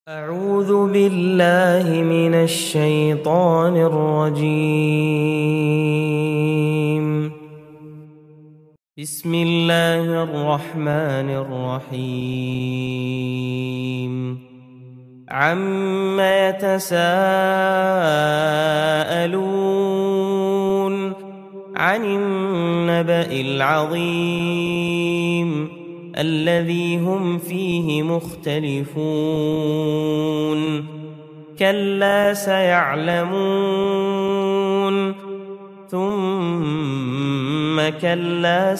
أعوذ بالله من الشيطان الرجيم. بسم الله الرحمن الرحيم. عم يتساءلون عن النبأ العظيم الذي هم فيه مختلفون. كلا سيعلمون ثم كلا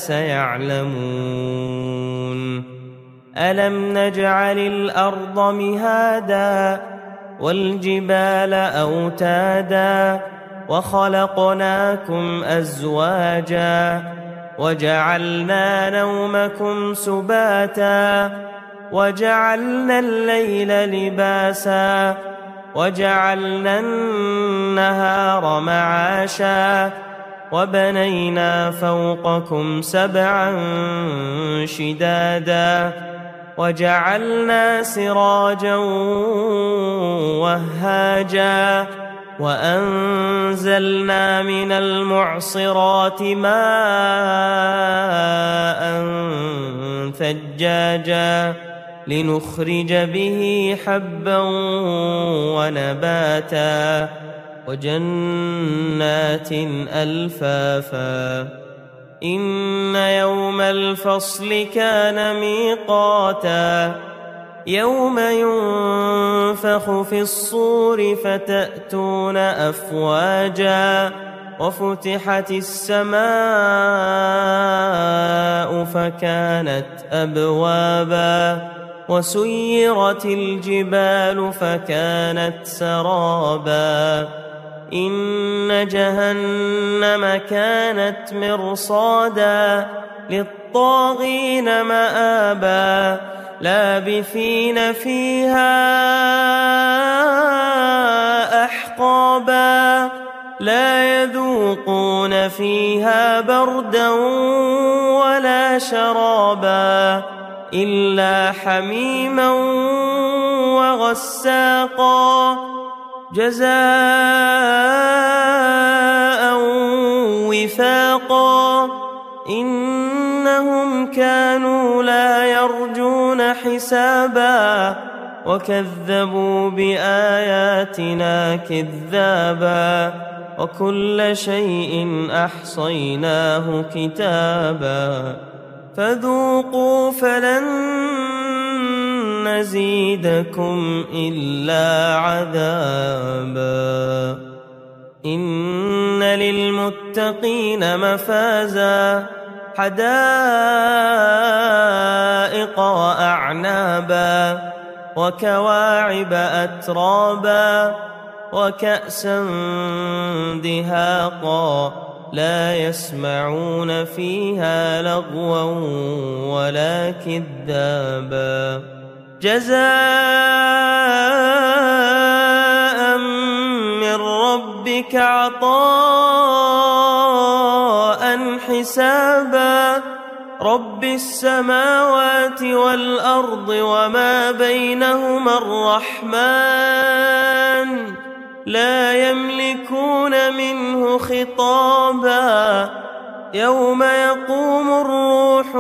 سيعلمون. ألم نجعل الأرض مهادا والجبال أوتادا وخلقناكم أزواجا وجعلنا نومكم سباتا وجعلنا الليل لباسا وجعلنا النهار معاشا وبنينا فوقكم سبعا شدادا وجعلنا سراجا وهاجا وأنزلنا من المعصرات ماء ثجاجا لنخرج به حبا ونباتا وجنات ألفافا. إن يوم الفصل كان ميقاتا يوم ينفخ في الصور فتأتون أفواجا وفتحت السماء فكانت أبوابا وسيرت الجبال فكانت سرابا. إن جهنم كانت مرصادا للطاغين مآبا لابثين فيها أحقابا لا يذوقون فيها بردا ولا شرابا إلا حميما وغساقا جزاء وفاقا. إنهم كانوا لا يرجون حسابا وكذبوا بآياتنا كذابا وكل شيء أحصيناه كتابا فذوقوا فلن نزيدكم إلا عذابا. إن للمتقين مفازا حدائق وأعنابا وكواعب أترابا وكأسا دهاقا لا يسمعون فيها لغوا ولا كذابا جزاء من ربك عطاء حسابا. رب السماوات والأرض وما بينهما الرحمن لا يملكون منه خطابا. يوم يقوم الروح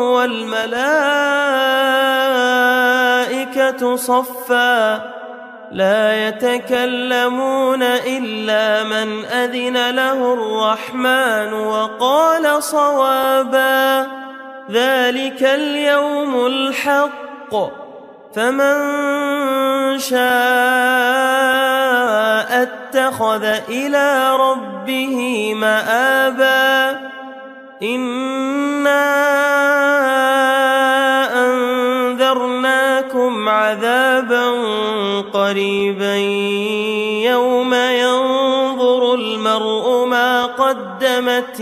والملائكة صفا لا يتكلمون إلا من أذن له الرحمن وقال صوابا. ذلك اليوم الحق فمن شاء اتخذ إلى ربه مآبا. إنا أنذرناكم عذابا قريبا يوم ينظر المرء ما قدمت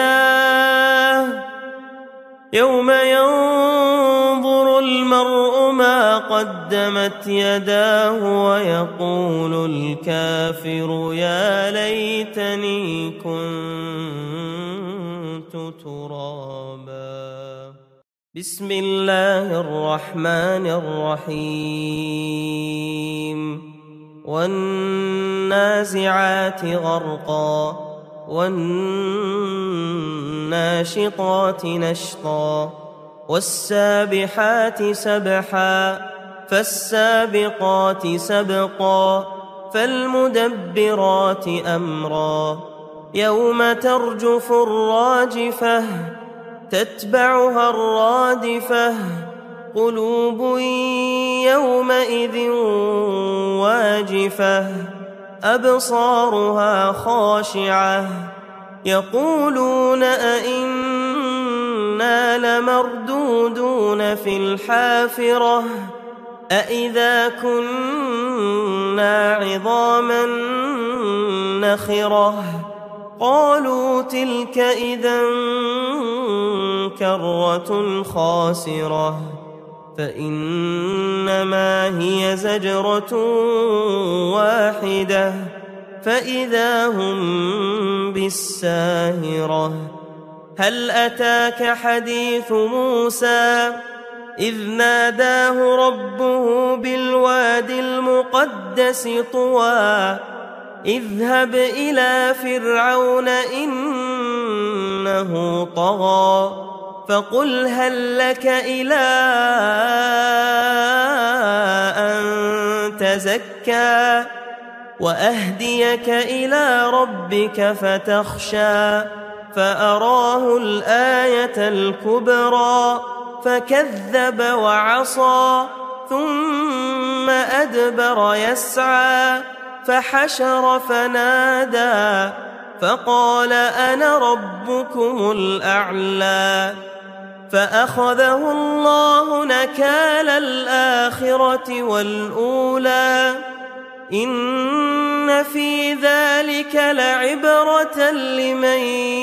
يداه ويقول الكافر يا ليتني كنت ترابا. بسم الله الرحمن الرحيم والنازعات غرقا والناشطات نشطا والسابحات سبحا فالسابقات سبقا فالمدبرات أمرا يوم ترجف الراجفة تتبعها الرادفة قلوب يومئذ واجفة أبصارها خاشعة يقولون أئنا لمردودون في الحافرة أئذا كنا عظاما نخرة قالوا تلك إذا كرة خاسرة فإنما هي زجرة واحدة فإذا هم بالساهرة هل أتاك حديث موسى إذ ناداه ربه بالواد المقدس طوى اذهب إلى فرعون إنه طغى فقل هل لك إلى أن تزكى وأهديك إلى ربك فتخشى فأراه الآية الكبرى فكذب وعصى ثم أدبر يسعى فحشر فنادى فقال أنا ربكم الأعلى فأخذه الله نكال الآخرة والأولى إن في ذلك لعبرة لمن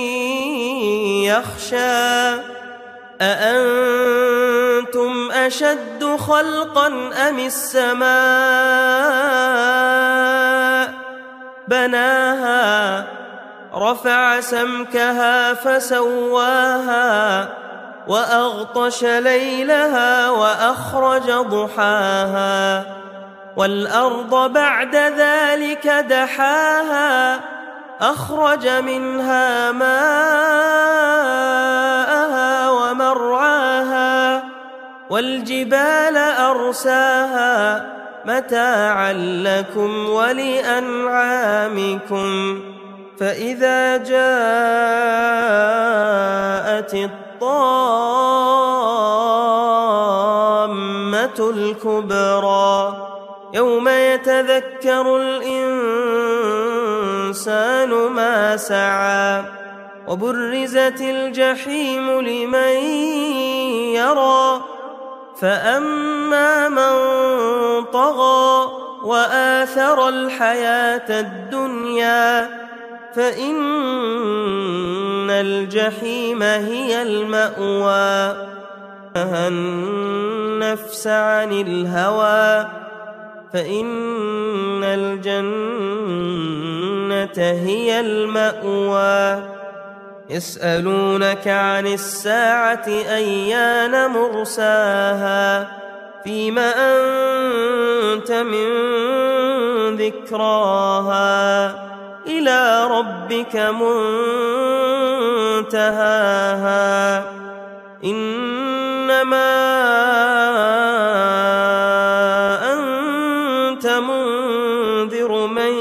يخشى أأنتم أشد خلقا أم السماء بناها رفع سمكها فسواها وأغطش ليلها وأخرج ضحاها والأرض بعد ذلك دحاها أخرج منها ماءها ومرعاها والجبال أرساها متاعا لكم ولأنعامكم فإذا جاءت الطامة الكبرى يوم يتذكر الإنسان ما سعى وبرزت الجحيم لمن يرى فأما من طغى وآثر الحياة الدنيا فإن الجحيم هي المأوى نهى النفس عن الهوى فإن الجنة هي المأوى يسألونك عن الساعة أيان مرساها فيما أنت من ذكراها إلى ربك منتهاها إنما أنت منذر من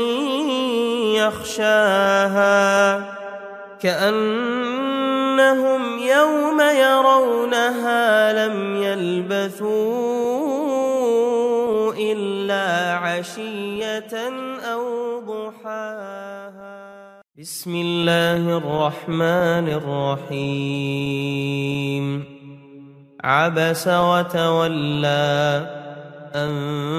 يخشاها كأنهم يوم يرونها لم يلبثوا إلا عشية أو ضحاها بسم الله الرحمن الرحيم عبس وتولى أن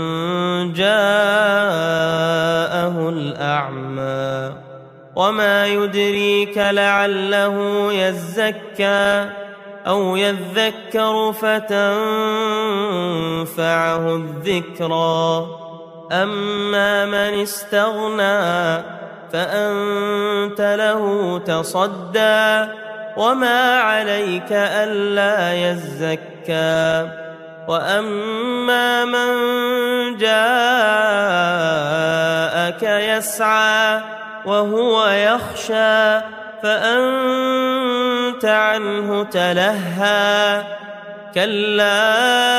جاءه الأعمى وما يدريك لعله يزكى أو يذكر فتنفعه الذكرى أما من استغنى فأنت له تصدى وما عليك ألا يزكى وأما من جاء جاءك يسعى وهو يخشى فأنت عنه تلهى كلا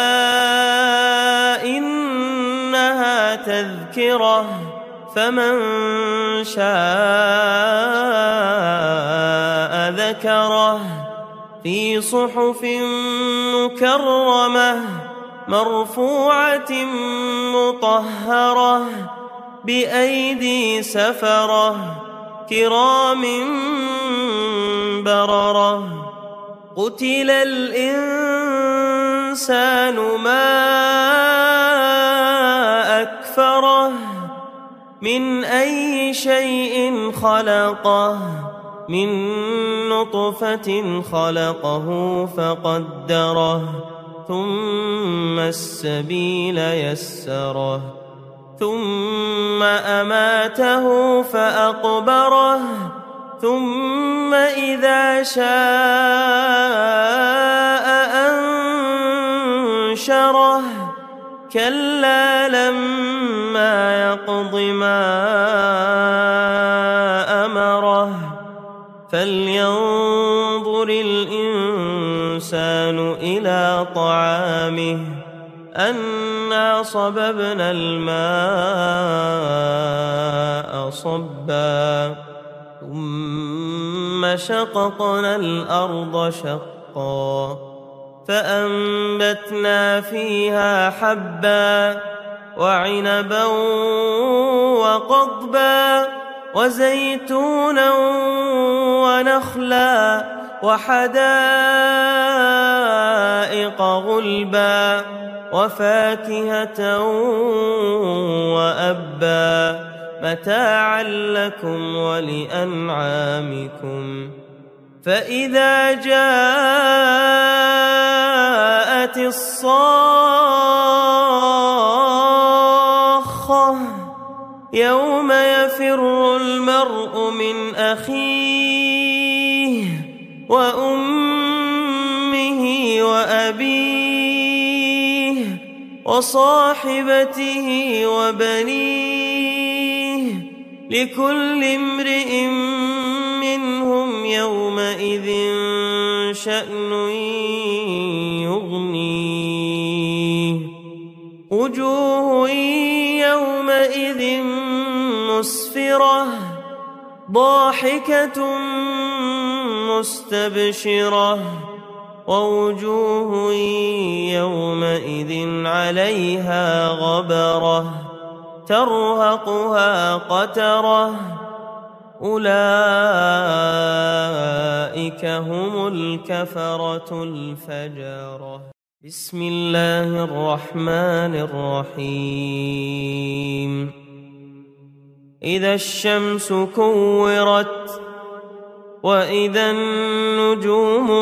إنها تذكرة فمن شاء ذكره في صحف مكرمة مرفوعة مطهرة بأيدي سفرة كرام بررة قتل الإنسان ما أكفره من أي شيء خلقه من نطفة خلقه فقدره ثم السبيل يسره ثم أماته فأقبره ثم إذا شاء أنشره كلا لما يقض ما أمره فلينظر الإنسان إلى طعامه أنا صببنا الماء صبا ثم شققنا الأرض شقا فأنبتنا فيها حبا وعنبا وقضبا وزيتونا ونخلا وحدائق غلبا وفاكهة وأبا متاعا لكم ولأنعامكم فإذا جاءت الصاخة يوم يفر المرء من أخيه وأمه وأبيه وصاحبته وبنيه لكل امرئ منهم يومئذ شأن يغنيه وجوه يومئذ مسفرة ضاحكة مستبشرة ووجوه يومئذ عليها غبرة ترهقها قترة أولئك هم الكفرة الفجرة بسم الله الرحمن الرحيم إذا الشمس كورت وإذا النجوم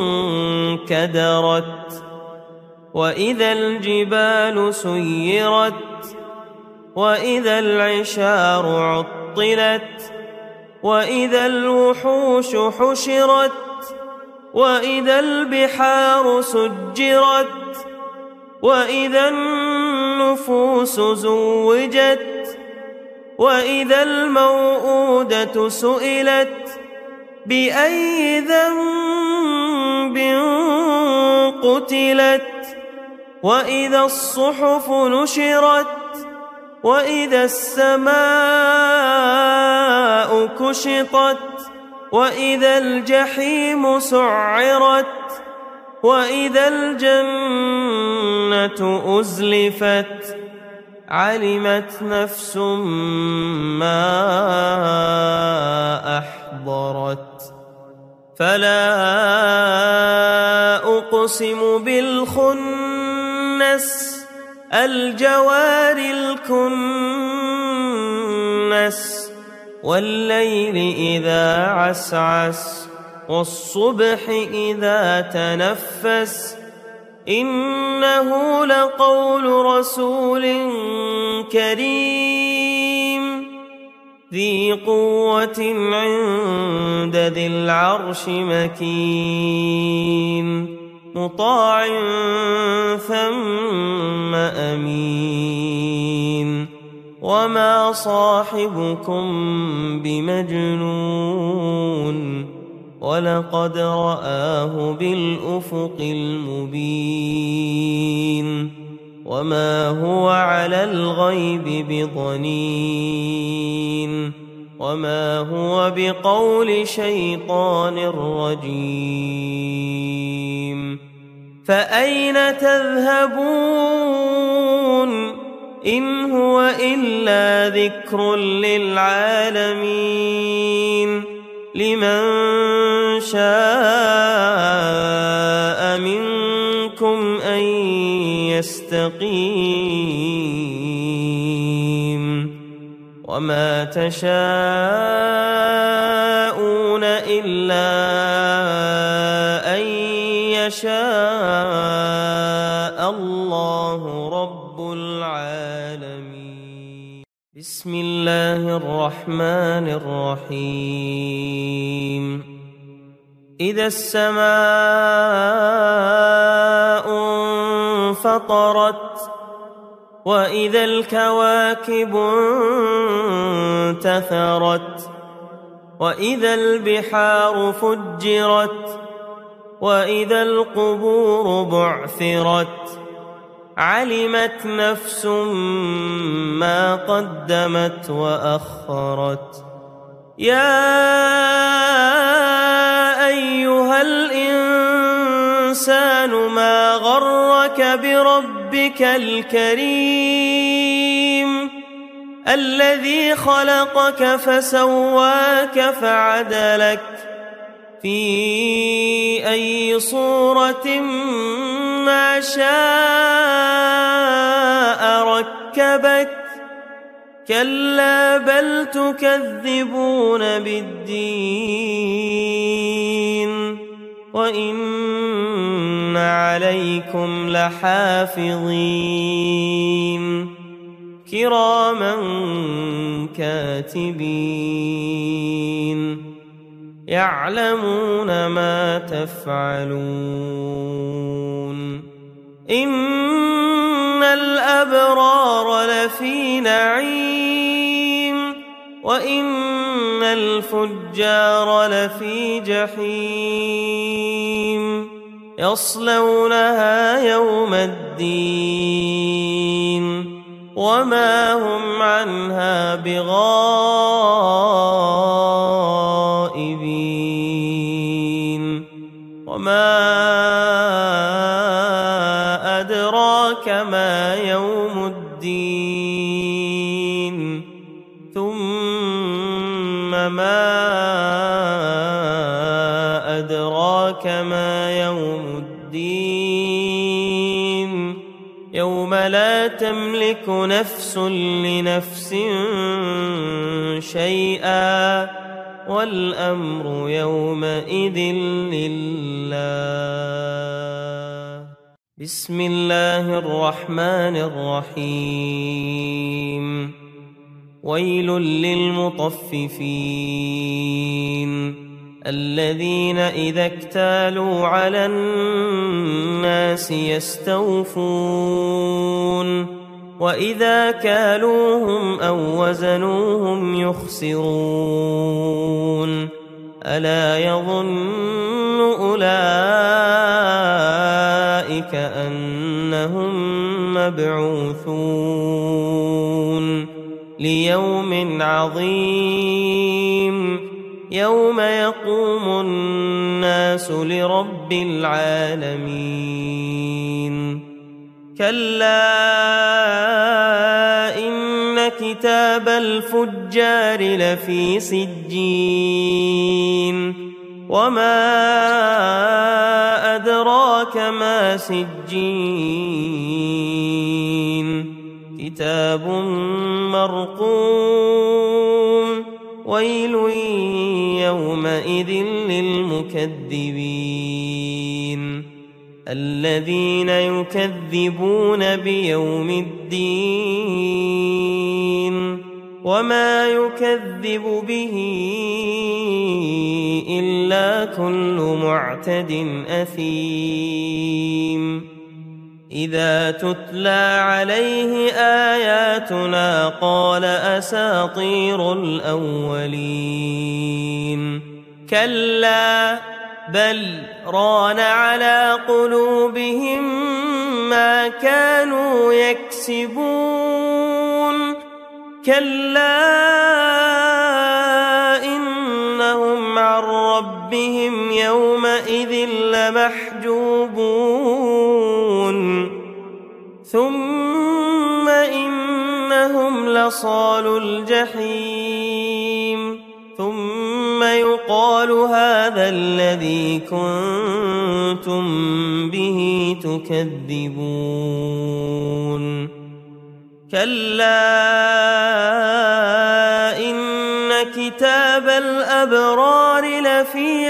انكدرت وإذا الجبال سيرت وإذا العشار عطلت وإذا الوحوش حشرت وإذا البحار سجرت وإذا النفوس زوجت وإذا الموءودة سئلت بأي ذنب قتلت وإذا الصحف نشرت وإذا السماء كشطت وإذا الجحيم سعرت وإذا الجنة أزلفت علمت نفس ما أحضرت فلا أقسم بالخنس الجوار الكنس والليل إذا عسعس والصبح إذا تنفس إنه لقول رسول كريم ذي قوة عند ذي العرش مكين مطاع ثم أمين وما صاحبكم بمجنون ولقد رآه بالأفق المبين وما هو على الغيب بضنين وما هو بقول شيطان رجيم فأين تذهبون إن هو إلا ذكر للعالمين لمن شاء منكم أن يستقيم وما تشاءون إلا أن يشاء الله رب العالمين. بسم الله الرحمن الرحيم. إذا السماء انفطرت وإذا الكواكب انتثرت وإذا البحار فجرت وإذا القبور بعثرت علمت نفس ما قدمت وأخرت. يا أيها الإنسان ما غرك بربك الكريم الذي خلقك فسواك فعدلك في أي صورة ما شاء ركبك كلا بل تكذبون بالدين وإن عليكم لحافظين كراما كاتبين يعلمون ما تفعلون. إن الأبرار لفي نعيم وإن الفجار لفي جحيم يصلونها يوم الدين وما هم عنها بغائبين. وما أدراك ما يوم الدين ثم ما أدراك ما يوم الدين يوم لا تملك نفس لنفس شيئا والأمر يومئذ لله. بسم الله الرحمن الرحيم. ويل للمطففين الذين إذا اكتالوا على الناس يستوفون وإذا كالوهم أو وزنوهم يخسرون. ألا يظن أولئك أنهم مبعوثون ليوم عظيم يوم يقوم الناس لرب العالمين. كلا إن كتاب الفجار لفي سجين وما أدراك ما سجين كتاب مرقوم ويل يومئذ للمكذبين الذين يكذبون بيوم الدين وما يكذب به إلا كل معتد أثيم. إذا تتلى عليه آياتنا قال أساطير الأولين كلا بل ران على قلوبهم ما كانوا يكسبون كلا إنهم عن ربهم يومئذ لمحجوبون ثم إنهم لصالو الجحيم ثم يقال هذا الذي كنتم به تكذبون كلا إن كتاب الأبرار لفي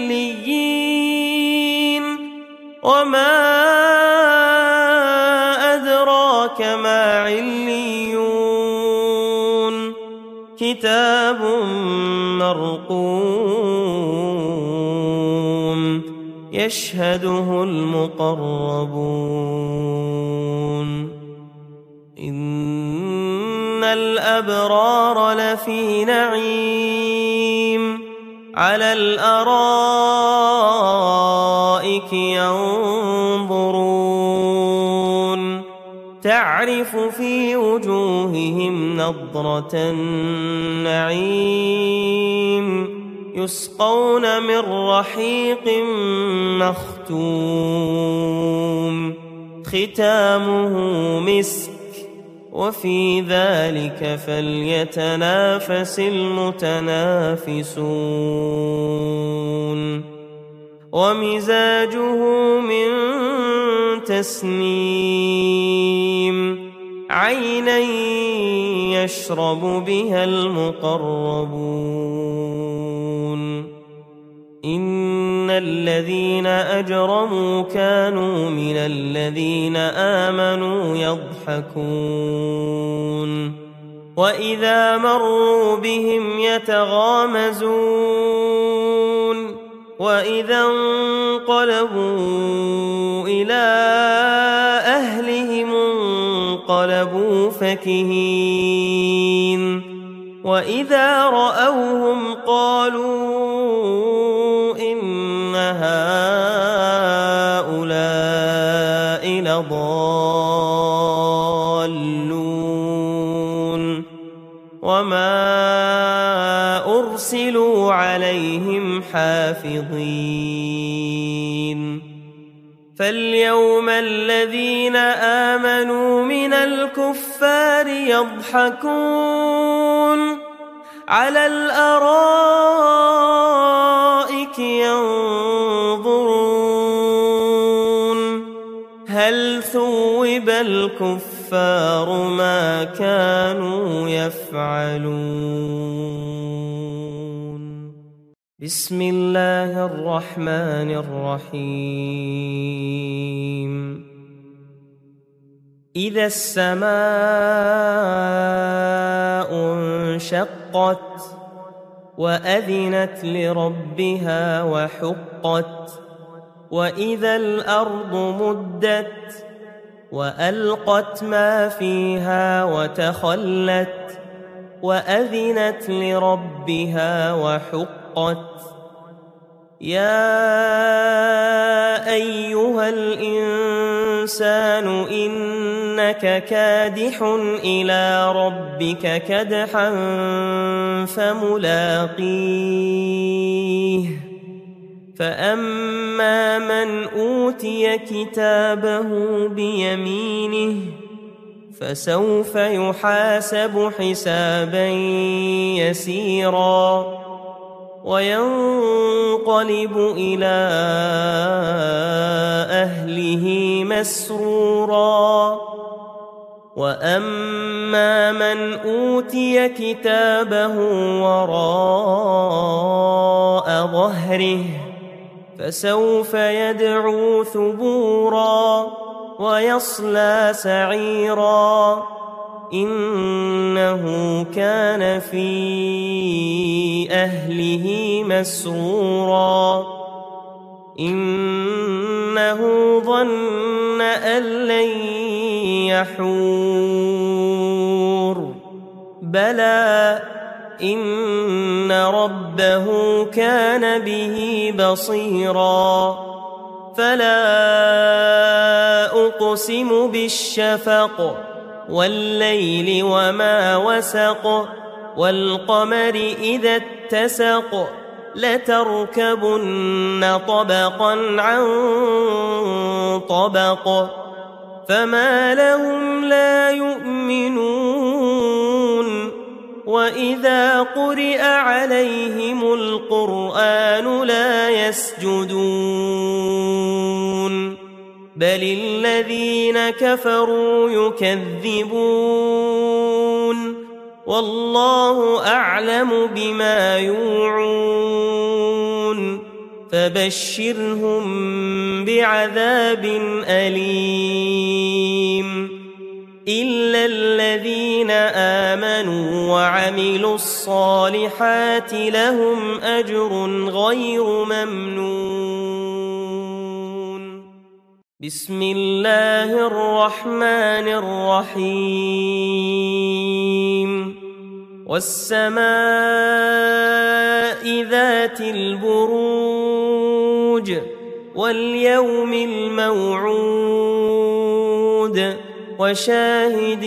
عليين وما أدراك ما عليون كتاب مرقوم يشهده المقربون إن الأبرار لفي نعيم على الأرائك ينظرون تعرف في وجوههم نضرة النعيم يسقون من رحيق مختوم ختامه مسك وفي ذلك فليتنافس المتنافسون ومزاجه من تسنيم عينا يشرب بها المقربون إن الذين أجرموا كانوا من الذين آمنوا يضحكون وإذا مروا بهم يتغامزون وإذا انقلبوا إلى أهلهم انقلبوا فكهين وإذا رأوهم قالوا إن هؤلاء لضالون وما أرسلوا عليهم حافظين فاليوم الذين آمنوا من الكفار يضحكون على الأرائك ينظرون هل ثوب الكفار ما كانوا يفعلون بسم الله الرحمن الرحيم إذا السماء انشقت وأذنت لربها وحقت وإذا الأرض مدت وألقت ما فيها وتخلت وأذنت لربها وحقت يا أيها الإنسان إنك كادح إلى ربك كدحا فملاقيه فأما من أوتي كتابه بيمينه فسوف يحاسب حسابا يسيرا وينقلب إلى أهله مسرورا وأما من أوتي كتابه وراء ظهره فسوف يدعو ثبورا ويصلى سعيرا إنه كان في أهله مسرورا إنه ظن أن لن يحور بلى إن ربه كان به بصيرا فلا أقسم بالشفق والليل وما وسق والقمر إذا اتسق لتركبن طبقا عن طبق فما لهم لا يؤمنون وإذا قرئ عليهم القرآن لا يسجدون بل الذين كفروا يكذبون والله أعلم بما يوعون فبشرهم بعذاب أليم إلا الذين آمنوا وعملوا الصالحات لهم أجر غير ممنون بسم الله الرحمن الرحيم والسماء ذات البروج واليوم الموعود وشاهد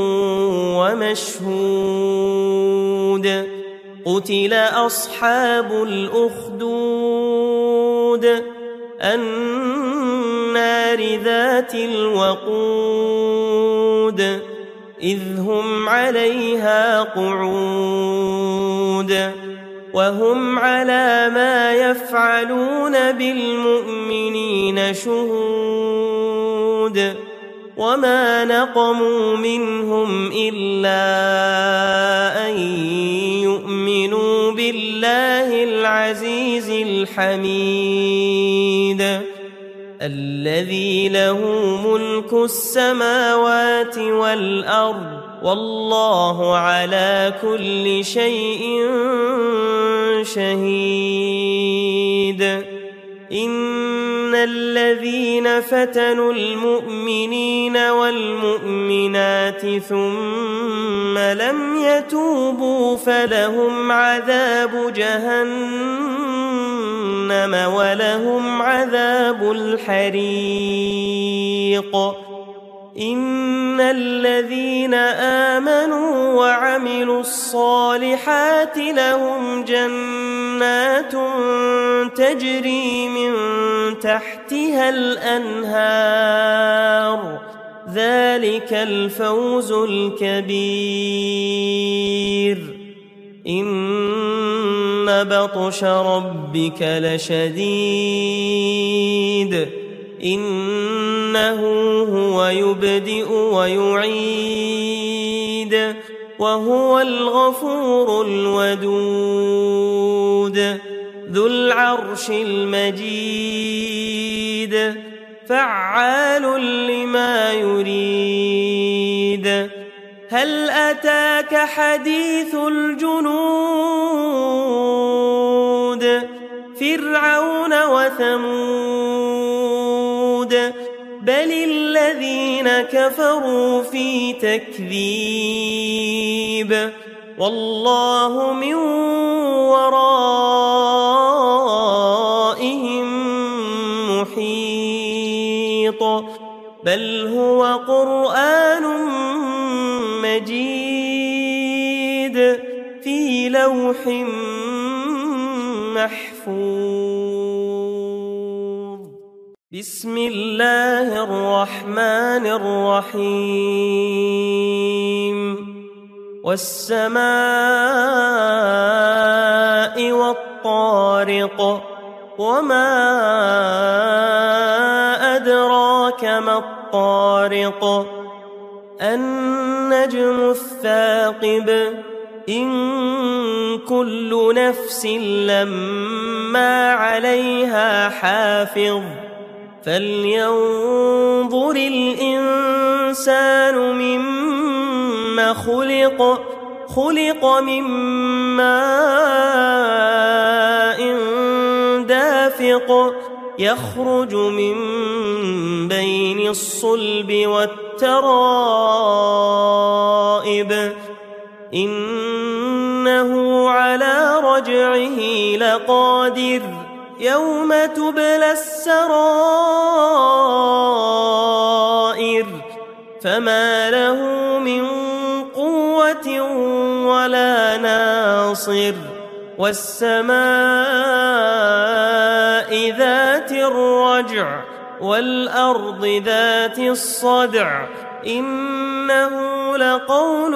ومشهود قتل أصحاب الأخدود النار ذات الوقود إذ هم عليها قعود وهم على ما يفعلون بالمؤمنين شهود وما نقموا منهم إلا أن يؤمنوا بالله العزيز الحميد الذي له ملك السماوات والأرض والله على كل شيء شهيد إن الذين فتنوا المؤمنين والمؤمنات ثم لم يتوبوا فلهم عذاب جهنم ولهم عذاب الحريق إن الذين آمنوا وعملوا الصالحات لهم جنات تجري من تحتها الأنهار ذلك الفوز الكبير إن بطش ربك لشديد إنه هو يبدئ ويعيد وهو الغفور الودود ذو العرش المجيد فعال لما يريد هل أتاك حديث الجنود فرعون وثمود بل الذين كفروا في تكذيب والله من ورائهم محيط بل هو قرآن مجيد في لوح محفوظ بسم الله الرحمن الرحيم والسماء والطارق وما أدراك ما الطارق النجم الثاقب إن كل نفس لما عليها حافظ فلينظر الإنسان مما خلق من ماء دافق يخرج من بين الصلب والترائب إنه على رجعه لقادر يوم تبلى السرائر فما له من قوة ولا ناصر والسماء ذات الرجع والأرض ذات الصدع إنه لقول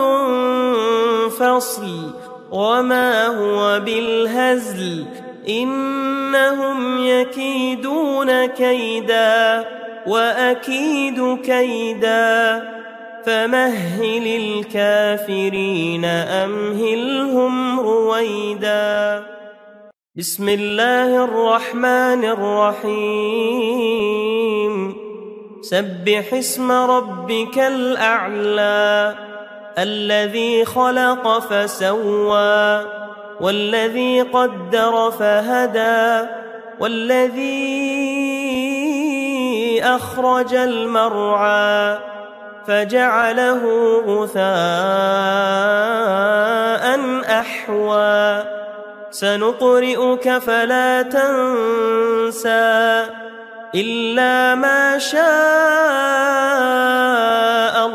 فصل وما هو بالهزل إنهم يكيدون كيدا وأكيد كيدا فمهل الكافرين أمهلهم رويدا. بسم الله الرحمن الرحيم. سبح اسم ربك الأعلى الذي خلق فسوى والذي قدر فهدى والذي أخرج المرعى فجعله غثاء أحوى سنقرئك فلا تنسى إلا ما شاء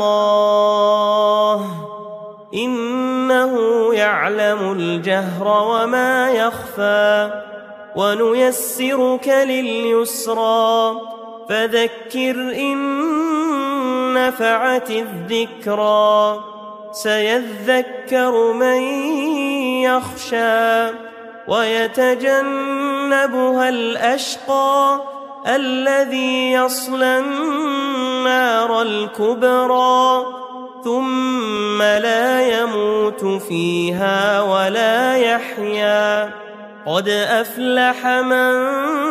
الله إنه يعلم الجهر وما يخفى ونيسرك لليسرى فذكر إن نفعت الذكرى سيذكر من يخشى ويتجنبها الأشقى الذي يصلى النار الكبرى ثم لا يموت فيها ولا يحيا قد أفلح من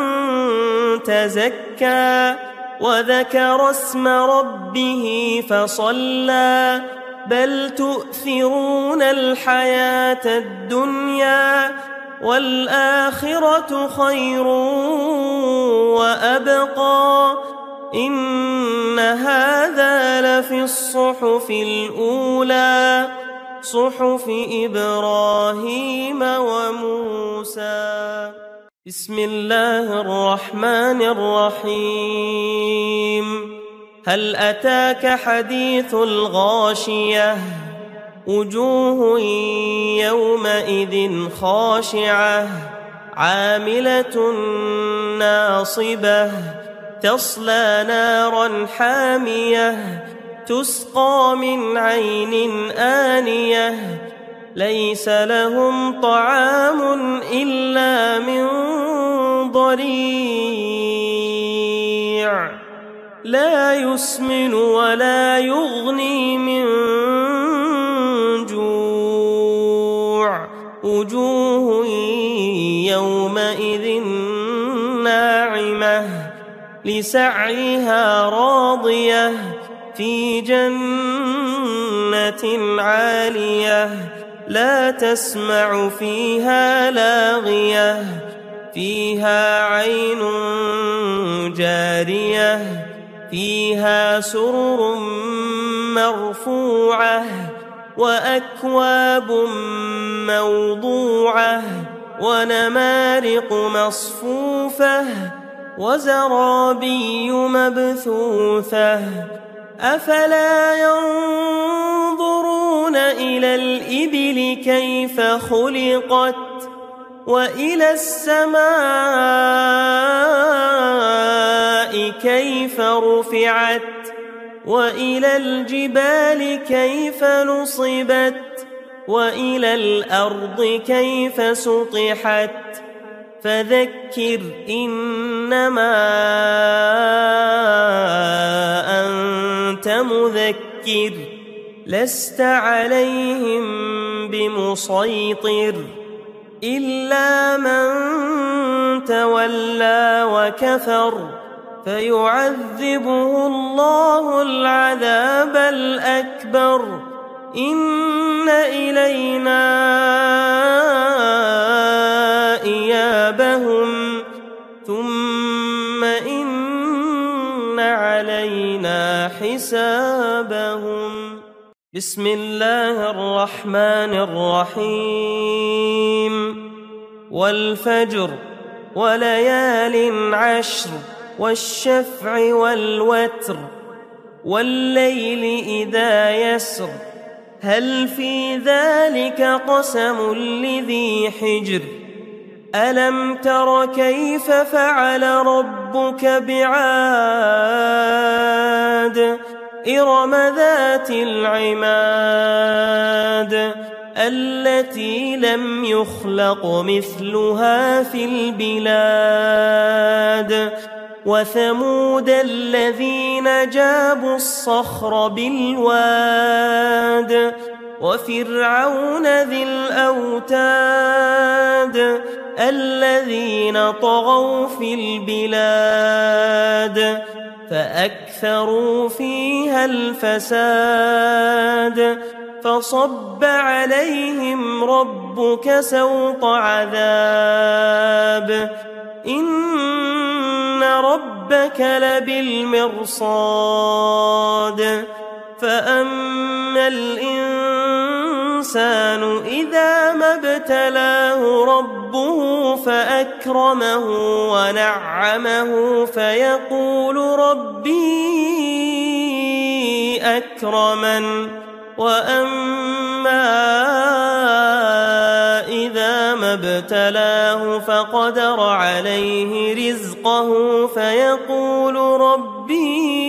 تزكى وذكر اسم ربه فصلى بل تؤثرون الحياة الدنيا والآخرة خير وأبقى إن هذا لفي الصحف الأولى صحف إبراهيم وموسى. بسم الله الرحمن الرحيم. هل أتاك حديث الغاشية وجوه يومئذ خاشعة عاملة ناصبة تصلى نارا حامية تسقى من عين آنية ليس لهم طعام إلا من ضريع لا يسمن ولا يغني من جوع وجوه يومئذ ناعمة لسعيها راضية في جنة عالية لا تسمع فيها لاغية فيها عين جارية فيها سرر مرفوعة وأكواب موضوعة ونمارق مصفوفة وزرابي مبثوثة أفلا ينظرون إلى الإبل كيف خلقت وإلى السماء كيف رفعت وإلى الجبال كيف نصبت وإلى الأرض كيف سطحت فذكر إنما أنت مذكر لست عليهم بمسيطر إلا من تولى وكفر فيعذبه الله العذاب الأكبر إن إلينا إيابهم ثم بسم الله الرحمن الرحيم والفجر وليال عشر والشفع والوتر والليل إذا يسر هل في ذلك قسم لذي حجر ألم تر كيف فعل ربك بعاد إرم ذات العماد التي لم يخلق مثلها في البلاد وثمود الذين جابوا الصخر بالواد وفرعون ذي الأوتاد الذين طغوا في البلاد فأكثروا فيها الفساد فصب عليهم ربك سوط عذاب إن ربك لبالمرصاد فأما الإنسان إذا ما ابتلاه ربه فأكرمه ونعمه فيقول ربي أكرمن وأما إذا ما ابتلاه فقدر عليه رزقه فيقول ربي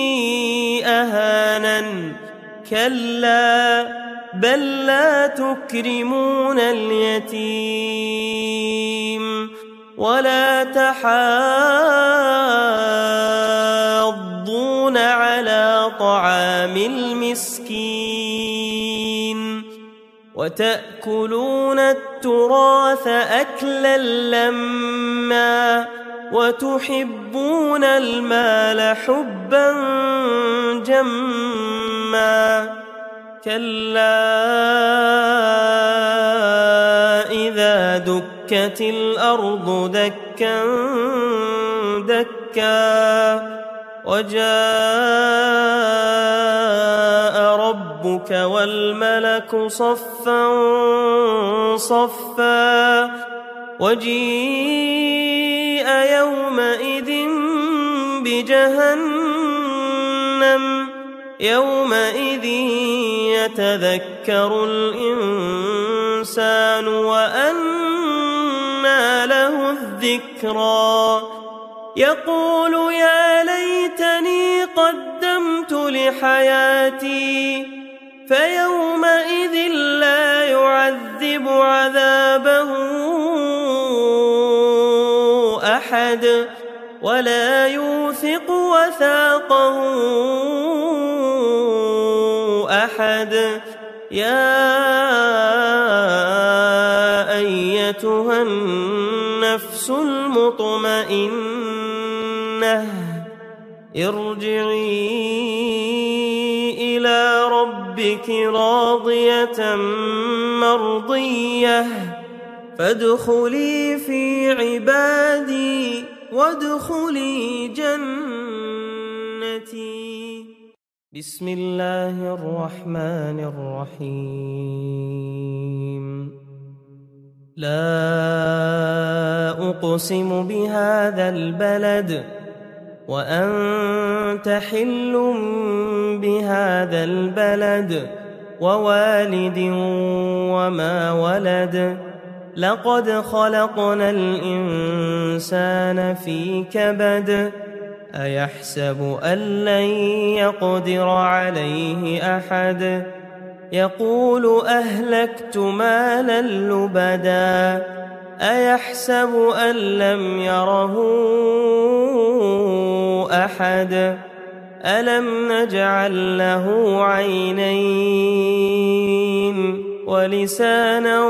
أهانن كلا بل لا تكرمون اليتيم ولا تحاضون على طعام المسكين وتأكلون التراث أكلا لما وتحبون المال حبا جما كلا إذا دكت الأرض دكا دكا وجاء ربك والملك صفا صفا وجيء يومئذ بجهنم يومئذ يتذكر الإنسان وأنى له الذكرى يقول يا ليتني قدمت لحياتي فيومئذ لا يعذب عذابه أحد ولا يوثق وثاقه أحد يا أيتها النفس المطمئنة ارجعي إلى ربك راضية مرضية فادخلي في عبادي وادخلي جنتي بسم الله الرحمن الرحيم لا أقسم بهذا البلد وأنت حل بهذا البلد ووالد وما ولد لقد خلقنا الإنسان في كبد أيحسب أن لن يقدر عليه أحد يقول أهلكت مالا لبدا أيحسب أن لم يره أحد ألم نجعل له عينين ولسانا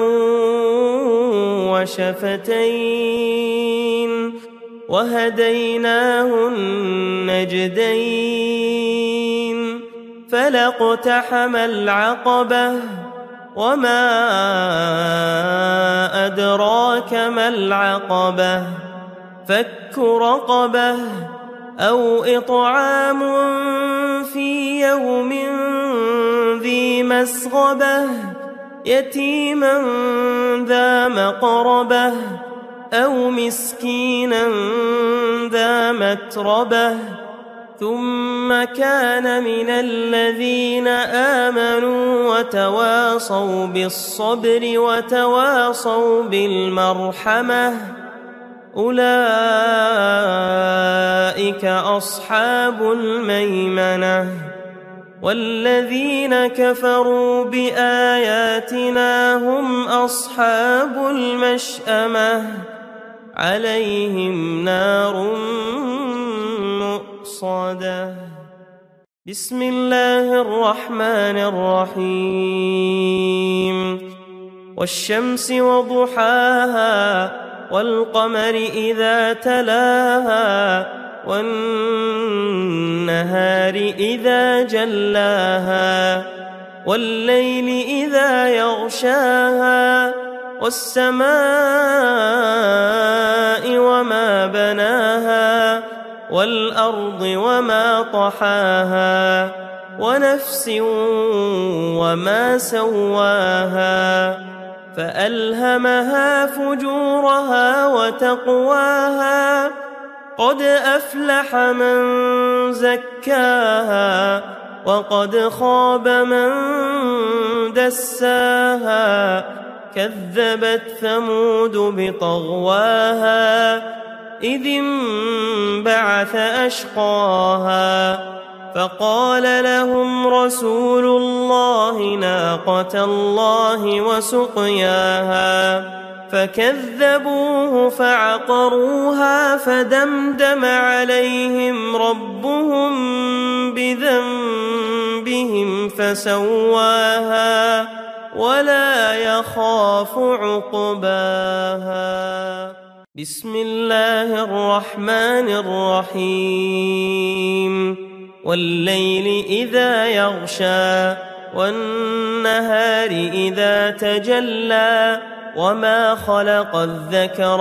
وشفتين وهديناه النجدين فلاقتحم العقبة وما أدراك ما العقبة فك رقبة أو إطعام في يوم ذي مسغبة يتيما ذا مقربة أو مسكينا ذا متربة ثم كان من الذين آمنوا وتواصوا بالصبر وتواصوا بالمرحمة أولئك أصحاب الميمنة والذين كفروا بآياتنا هم أصحاب المشأمة عليهم نار مؤصدة. بسم الله الرحمن الرحيم. والشمس وضحاها والقمر إذا تلاها والنهار إذا جلاها والليل إذا يغشاها والسماء وما بناها والأرض وما طحاها ونفس وما سواها فألهمها فجورها وتقواها قد أفلح من زكاها وقد خاب من دساها كذبت ثمود بطغواها إذ انبعث أشقاها فقال لهم رسول الله ناقة الله وسقياها فكذبوه فعقروها فدمدم عليهم ربهم بذنبهم فسواها ولا يخاف عقباها. بسم الله الرحمن الرحيم. والليل إذا يغشى والنهار إذا تجلى وما خلق الذكر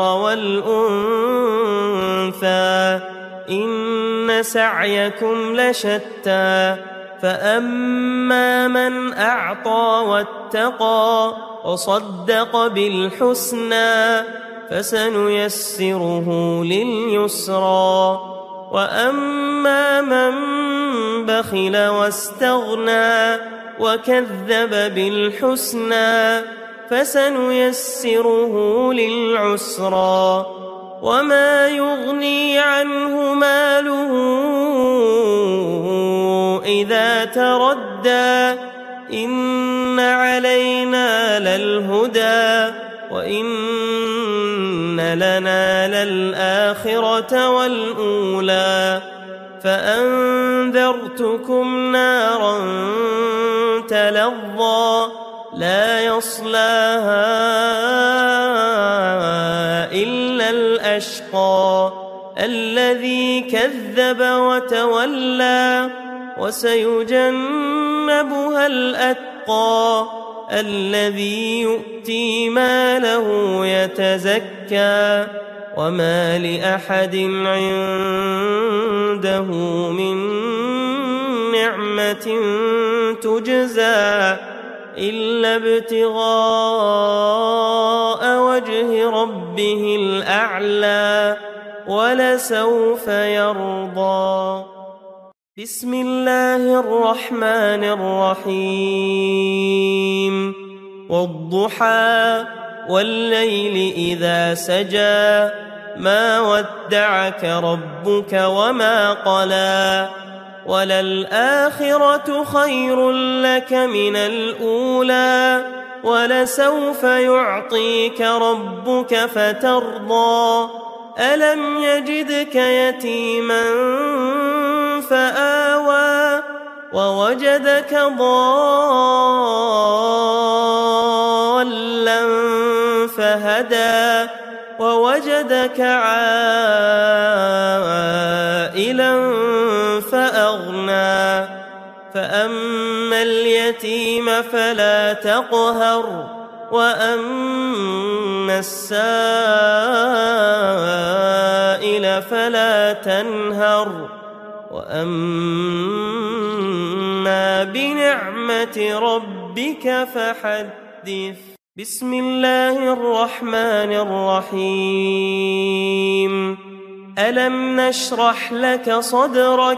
والأنثى إن سعيكم لشتى فأما من أعطى واتقى وصدق بالحسنى فسنيسره لليسرى وأما من بخل واستغنى وكذب بالحسنى فسنيسره للعسرى وما يغني عنه ماله إذا تردى إن علينا للهدى وإن لنا للآخرة والأولى فأنذرتكم نارا تلظى لا يصلاها إلا الأشقى الذي كذب وتولى وسيجنبها الأتقى الذي يؤتي ماله يتزكى وما لأحد عنده من نعمة تجزى إلا ابتغاء وجه ربه الأعلى ولسوف يرضى. بسم الله الرحمن الرحيم. والضحى والليل إذا سجى ما ودعك ربك وما قلى وللآخرة خير لك من الأولى ولسوف يعطيك ربك فترضى ألم يجدك يتيما فآوى ووجدك ضالا فهدى ووجدك عائلا فأغنى فأما اليتيم فلا تقهر وأما السائل فلا تنهر وأما بنعمة بنعمة ربك فحدث. بسم الله الرحمن الرحيم. ألم نشرح لك صدرك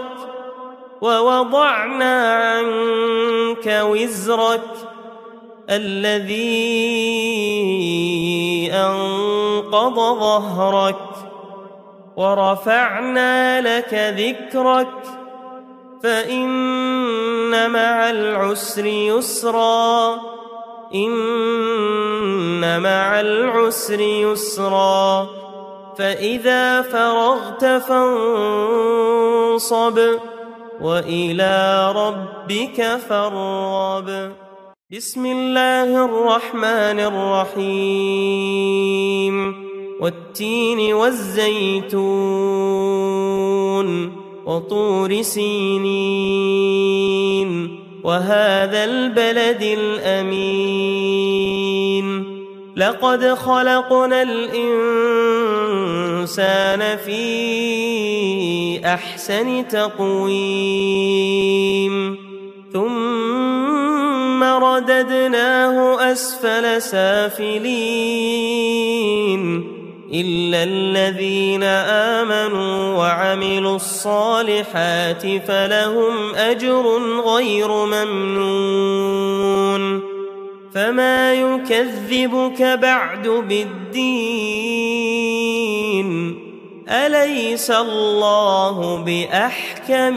ووضعنا عنك وزرك الذي أنقض ظهرك ورفعنا لك ذكرك فإن مع العسر يسرا إن مع العسر يسرا فإذا فرغت فانصب وإلى ربك فارغب. بسم الله الرحمن الرحيم. والتين والزيتون وطور سينين وهذا البلد الأمين لقد خلقنا الإنسان في أحسن تقويم ثم رددناه أسفل سافلين إلا الذين آمنوا وعملوا الصالحات فلهم أجر غير ممنون. فما يكذبك بعد بالدين أليس الله بأحكم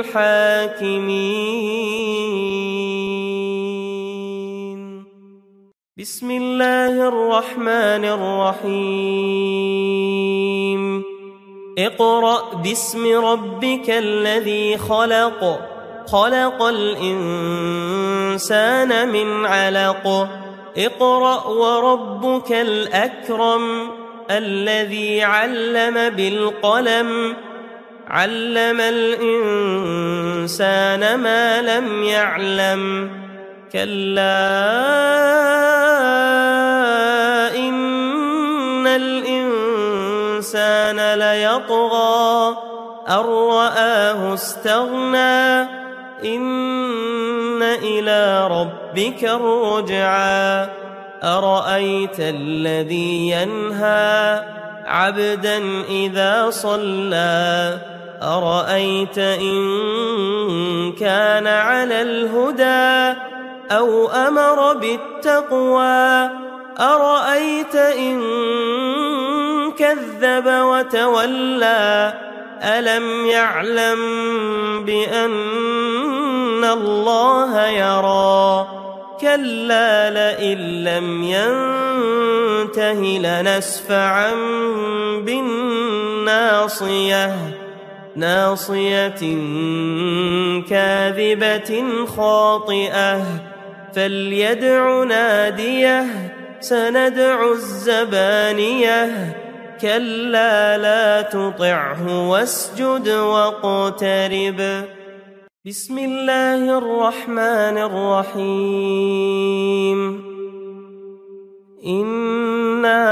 الحاكمين. بسم الله الرحمن الرحيم. اقرأ باسم ربك الذي خلق خلق الإنسان من علق اقرأ وربك الأكرم الذي علم بالقلم علم الإنسان ما لم يعلم كلا إن الإنسان ليطغى أن رآه استغنى إن إلى ربك الرجعى أرأيت الذي ينهى عبدا إذا صلى أرأيت إن كان على الهدى أو أمر بالتقوى أرأيت إن كذب وتولى ألم يعلم بأن الله يرى كلا لئن لم ينته لنسفعا بالناصية ناصية كاذبة خاطئة فليدع ناديه سندع الزبانية كلا لا تطعه واسجد واقترب. بسم الله الرحمن الرحيم. إنا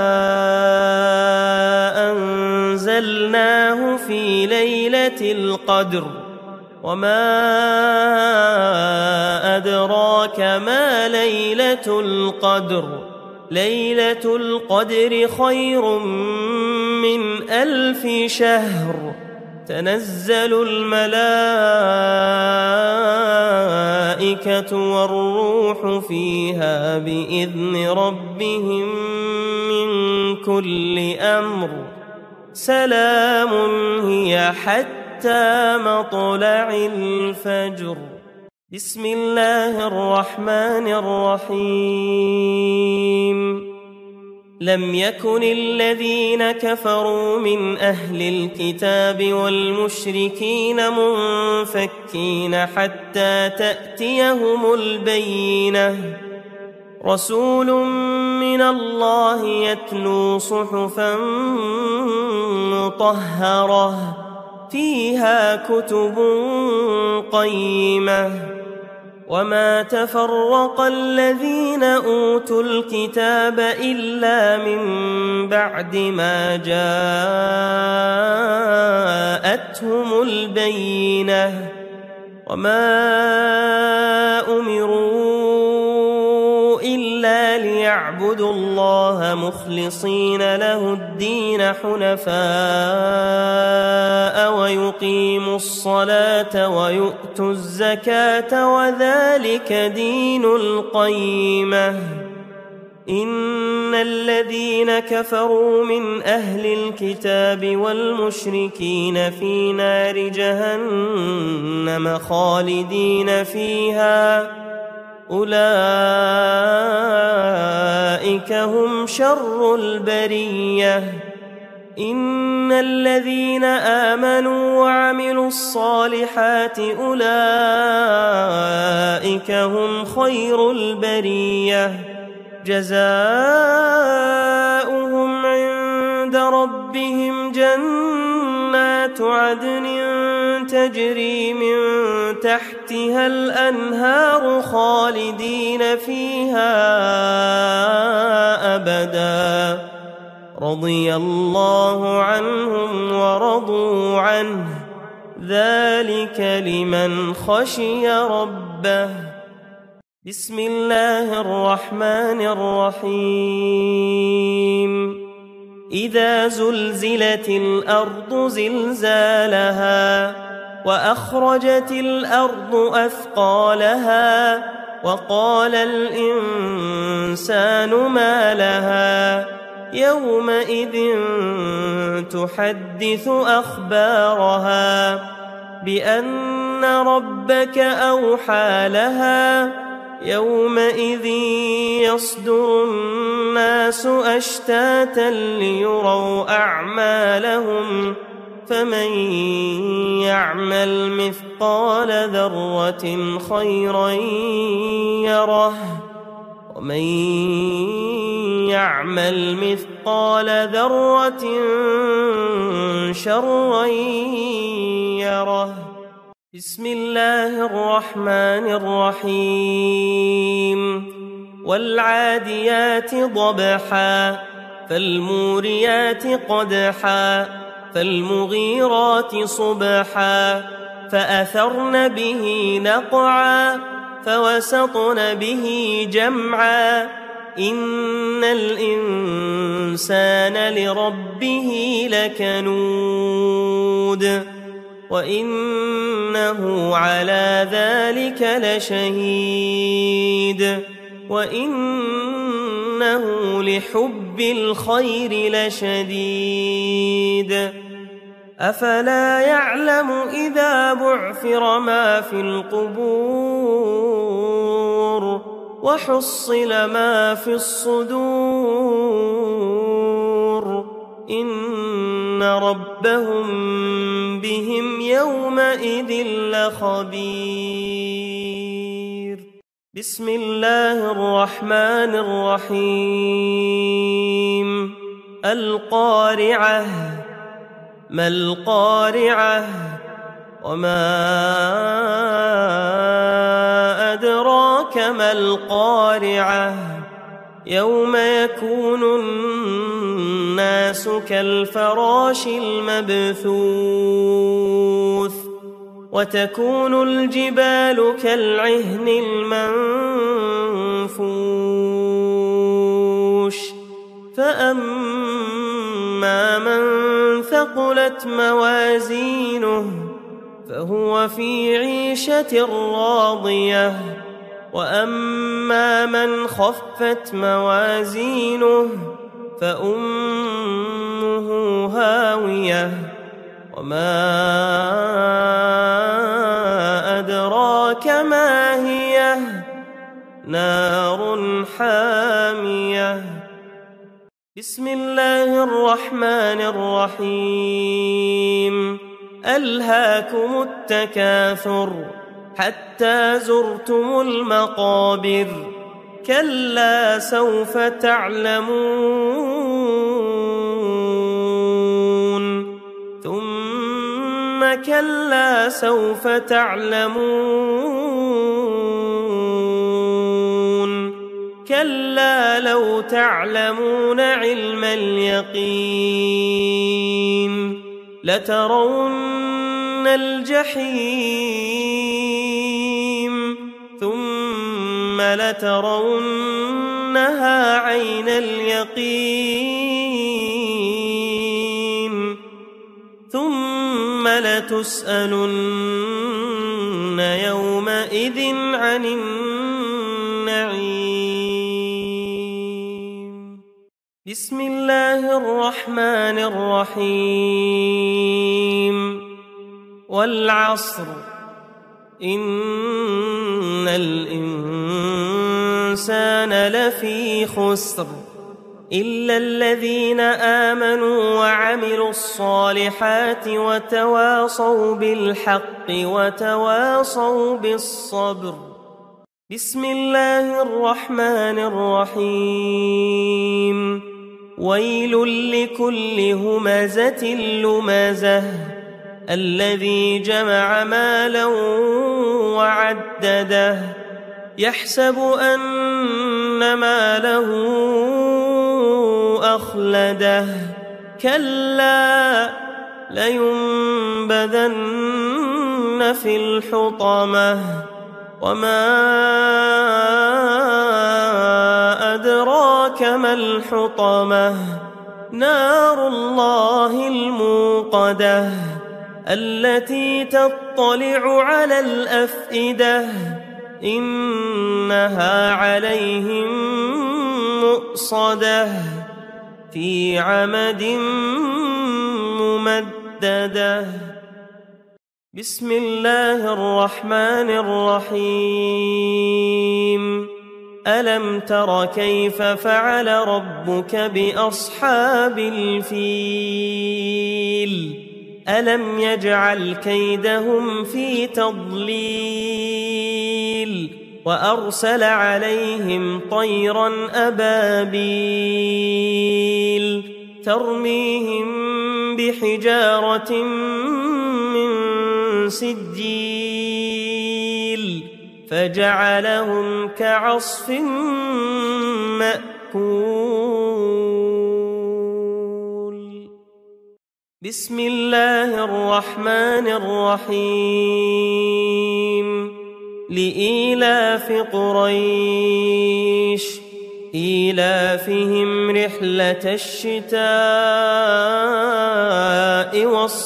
أنزلناه في ليلة القدر وما أدراك ما ليلة القدر ليلة القدر خير من 1000 شهر تنزل الملائكة والروح فيها بإذن ربهم من كل أمر سلام هي حتى مطلع الفجر. بسم الله الرحمن الرحيم. لم يكن الذين كفروا من أهل الكتاب والمشركين منفكين حتى تأتيهم البينة رسول من الله يتلو صحفا مطهرة فيها كتب قيمة وما تفرق الذين أوتوا الكتاب إلا من بعد ما جاءتهم البينة وما أمروا إلا ليعبدوا الله مخلصين له الدين حنفاء ويقيموا الصلاة ويؤتوا الزكاة وذلك دين القيمة. إن الذين كفروا من أهل الكتاب والمشركين في نار جهنم خالدين فيها أولئك هم شر البرية. إن الذين آمنوا وعملوا الصالحات أولئك هم خير البرية جزاؤهم عند ربهم جنات عدن تجري من تحتها الأنهار خالدين فيها أبدا رضي الله عنهم ورضوا عنه ذلك لمن خشي ربه. بسم الله الرحمن الرحيم. إذا زلزلت الأرض زلزالها وأخرجت الأرض أثقالها وقال الإنسان ما لها يومئذ تحدث أخبارها بأن ربك أوحى لها يومئذ يصدر الناس أشتاتا ليروا أعمالهم فمن يعمل مثقال ذرة خيرا يره ومن يعمل مثقال ذرة شرا يره. بسم الله الرحمن الرحيم. والعاديات ضبحا فالموريات قدحا فالمغيرات صبحا فأثرن به نقعا فوسطن به جمعا إن الإنسان لربه لكنود وإنه على ذلك لشهيد وإنه لحب الخير لشديد. أفلا يعلم إذا بعثر ما في القبور وحصل ما في الصدور إن ربهم بهم يومئذ لخبير. بسم الله الرحمن الرحيم. القارعة ما القارعة وما أدراك ما القارعة يوم يكون الناس كالفراش المبثوث وتكون الجبال كالعهن المنفوش فأما من ثقلت موازينه فهو في عيشة راضية وأما من خفت موازينه فأمه هاوية وما أدراك ما هي نار حامية. بسم الله الرحمن الرحيم. ألهاكم التكاثر حتى زرتم المقابر كلا سوف تعلمون ثم كلا سوف تعلمون كلا لو تعلمون علم اليقين لترون الجحيم ثم لترونها عين اليقين ثم لتسألن يومئذ عن النعيم. بسم الله الرحمن الرحيم. والعصر إن الإنسان لفي خسر إلا الذين آمنوا وعملوا الصالحات وتواصوا بالحق وتواصوا بالصبر. بسم الله الرحمن الرحيم. ويل لكل همزة لمزة الذي جمع مالا وعدده يحسب أن ماله أخلده كلا لينبذن في الحطمة وما أدراك ما الحطمة نار الله الموقدة التي تطلع على الأفئدة إنها عليهم مؤصدة في عمد ممددة. بسم الله الرحمن الرحيم. ألم تر كيف فعل ربك بأصحاب الفيل ألم يجعل كيدهم في تضليل وأرسل عليهم طيرا أبابيل ترميهم بحجارة من سجيل فجعلهم كعصف مأكول. بسم الله الرحمن الرحيم. لإيلاف قريش إيلافهم رحلة الشتاء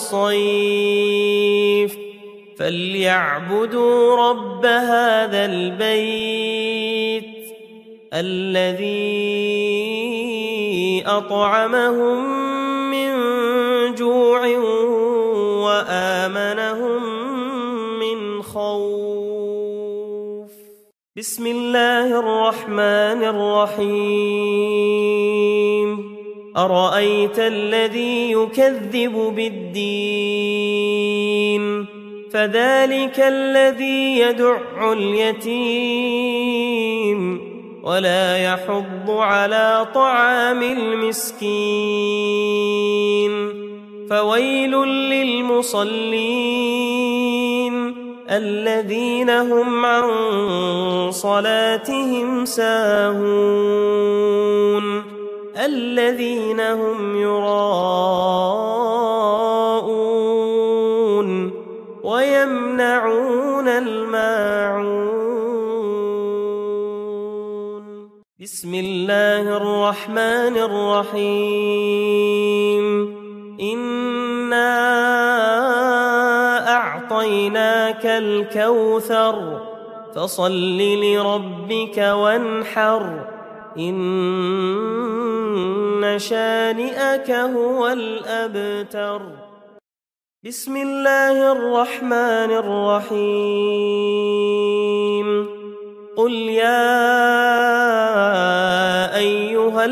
والصيف فليعبدوا رب هذا البيت الذي أطعمهم من جوع وآمنهم من خوف. بسم الله الرحمن الرحيم. أرأيت الذي يكذب بالدين فذلك الذي يدع اليتيم ولا يحض على طعام المسكين فويل للمصلين الذين هم عن صلاتهم ساهون الذين هم يراءون ويمنعون الماعون. بسم الله الرحمن الرحيم. إنا أعطيناك الكوثر فصل لربك وانحر إن شانئك هو الأبتر. بسم الله الرحمن الرحيم. قل يا أيها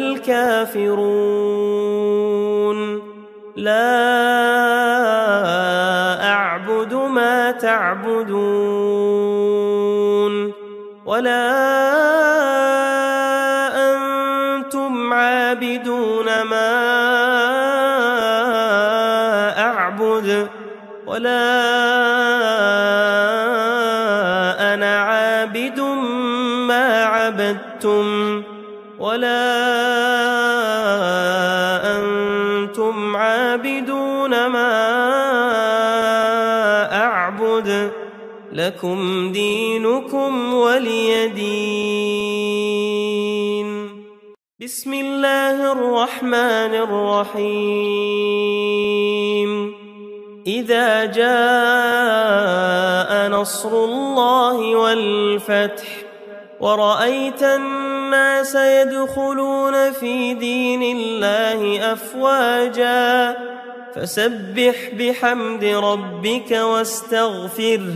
الكافرون لا أعبد ما تعبدون ولا أنتم عابدون ما أعبد ولا أنا عابد ما عبدتم ولا أنتم عابدون ما أعبد لكم دينكم ولي دين. بسم الله الرحمن الرحيم إذا جاء نصر الله والفتح ورأيت الناس يدخلون في دين الله أفواجا فسبح بحمد ربك واستغفره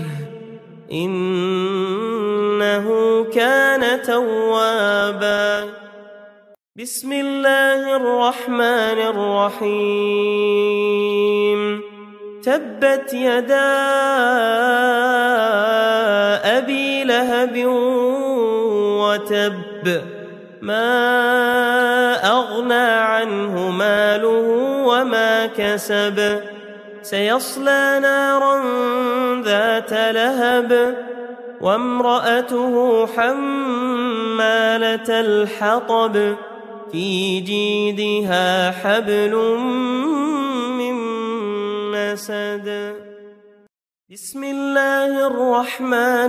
إنه كان توابا. بسم الله الرحمن الرحيم تبت يدا أبي لهب وتب ما أغنى عنه ماله وما كسب سيصلى نارا ذات لهب وامرأته حمالة الحطب في جيدها حبل من مسد. بسم الله الرحمن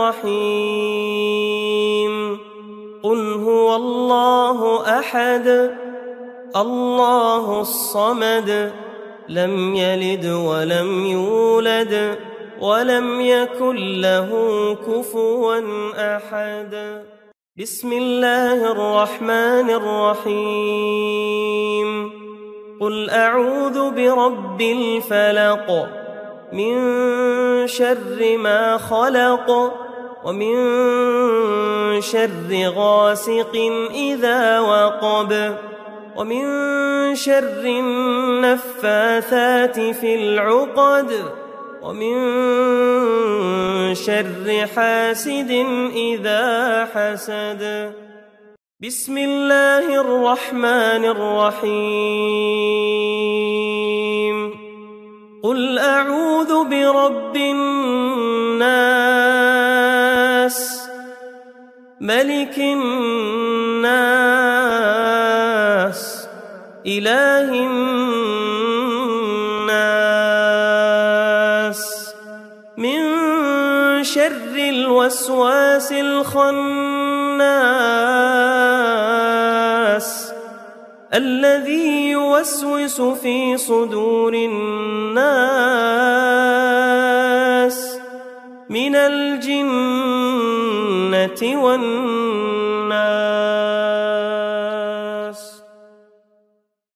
الرحيم قل هو الله أحد الله الصمد لم يلد ولم يولد ولم يكن له كفوا أحد. بسم الله الرحمن الرحيم قل أعوذ برب الفلق من شر ما خلق ومن شر غاسق إذا وقب ومن شر النفاثات في العقد ومن شر حاسد إذا حسد. بسم الله الرحمن الرحيم قل أعوذ برب الناس ملك الناس إله الناس من شر الوسواس الخناس الذي يوسوس في صدور الناس من الجنة والناس.